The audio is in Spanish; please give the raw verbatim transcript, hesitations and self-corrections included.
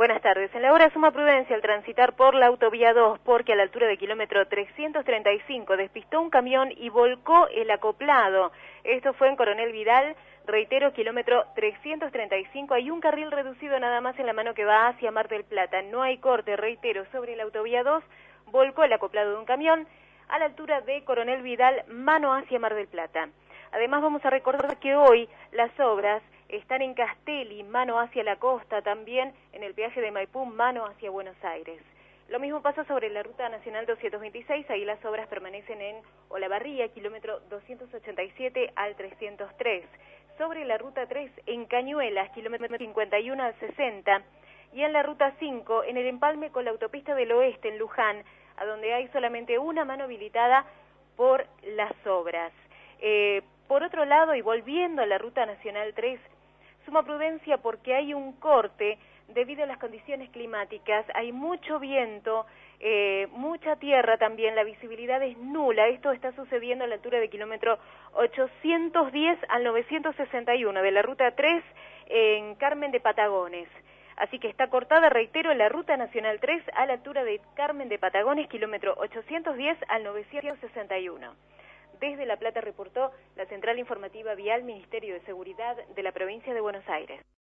Buenas tardes. En la hora suma prudencia al transitar por la autovía dos, porque a la altura del kilómetro trescientos treinta y cinco despistó un camión y volcó el acoplado. Esto fue en Coronel Vidal, reitero, kilómetro trescientos treinta y cinco. Hay un carril reducido nada más en la mano que va hacia Mar del Plata. No hay corte, reitero, sobre la autovía dos, volcó el acoplado de un camión a la altura de Coronel Vidal, mano hacia Mar del Plata. Además vamos a recordar que hoy las obras están en Castelli, mano hacia la costa, también en el peaje de Maipú, mano hacia Buenos Aires. Lo mismo pasa sobre la Ruta Nacional doscientos veintiséis, ahí las obras permanecen en Olavarría, kilómetro doscientos ochenta y siete al trescientos tres. Sobre la Ruta tres en Cañuelas, kilómetro cincuenta y uno al sesenta. Y en la Ruta cinco, en el empalme con la autopista del Oeste, en Luján, a donde hay solamente una mano habilitada por las obras. Eh, por otro lado, y volviendo a la Ruta Nacional tres, suma prudencia porque hay un corte debido a las condiciones climáticas, hay mucho viento, eh, mucha tierra también, la visibilidad es nula. Esto está sucediendo a la altura de kilómetro ochocientos diez al novecientos sesenta y uno de la Ruta tres en Carmen de Patagones. Así que está cortada, reitero, la Ruta Nacional tres a la altura de Carmen de Patagones, kilómetro ochocientos diez al novecientos sesenta y uno. Desde La Plata reportó la Central Informativa Vial, Ministerio de Seguridad de la Provincia de Buenos Aires.